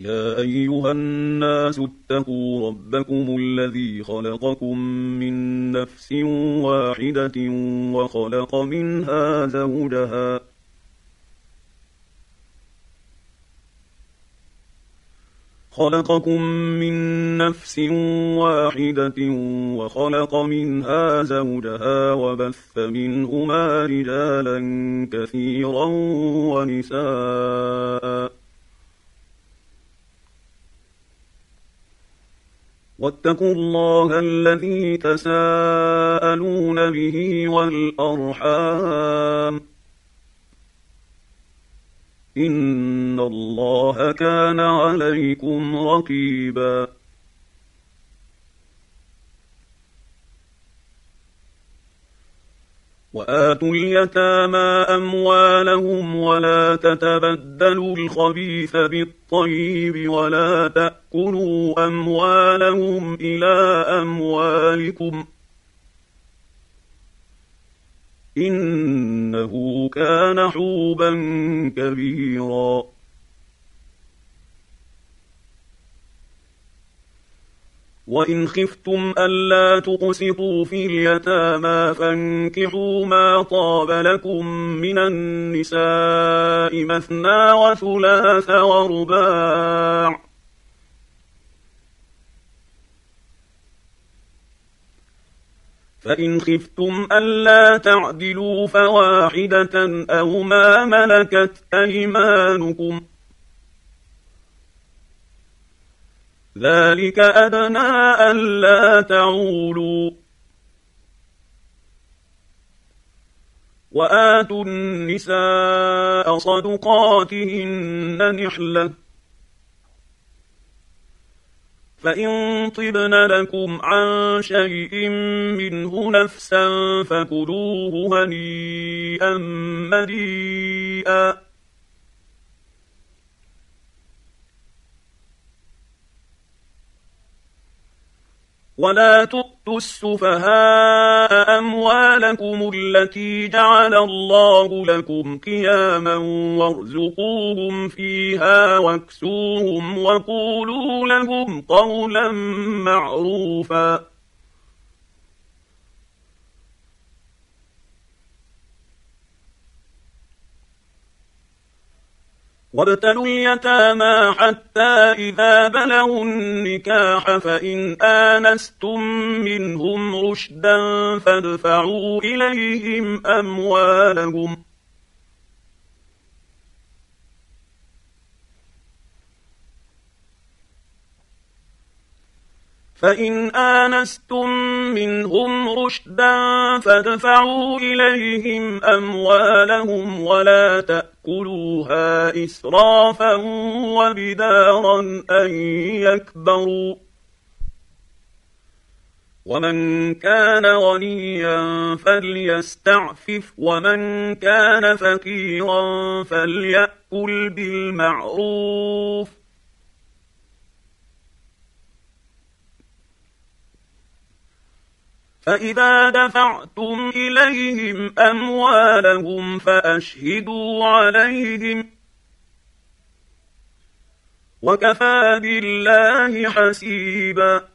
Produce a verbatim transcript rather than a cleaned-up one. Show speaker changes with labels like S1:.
S1: يا أيها الناس اتقوا ربكم الذي خلقكم من نفس واحدة وخلق منها زوجها خلقكم من نفس واحدة وخلق منها زوجها وبث منهما رجالا كثيرا ونساء واتقوا الله الذي تساءلون به والأرحام إن الله كان عليكم رقيبا وآتوا اليتامى أموالهم ولا تتبدلوا الخبيث بالطيب ولا تأكلوا أموالهم إلى أموالكم إنه كان حوبا كبيرا وإن خفتم ألا تقسطوا في اليتامى فانكحوا ما طاب لكم من النساء مثنى وثلاث ورباع فإن خفتم ألا تعدلوا فواحدة أو ما ملكت أيمانكم ذلك أدنى ألا تعولوا وآتوا النساء صدقاتهن نحلة فإن طبن لكم عن شيء منه نفسا فكلوه هنيئا مريئا ولا تؤتوا السفهاء أموالكم التي جعل الله لكم قياما وارزقوهم فيها واكسوهم وقولوا لهم قولا معروفا وابتلوا اليتامى حتى إذا بلغوا النكاح فإن آنستم منهم رشدا فادفعوا إليهم أموالهم فإن آنستم منهم رشدا فادفعوا إليهم أموالهم ولا تأكلوها إسرافا وبدارا أن يكبروا ومن كان غنيا فليستعفف ومن كان فقيرا فليأكل بالمعروف فإذا دفعتم إليهم أموالهم فأشهدوا عليهم وكفى بالله حسيبا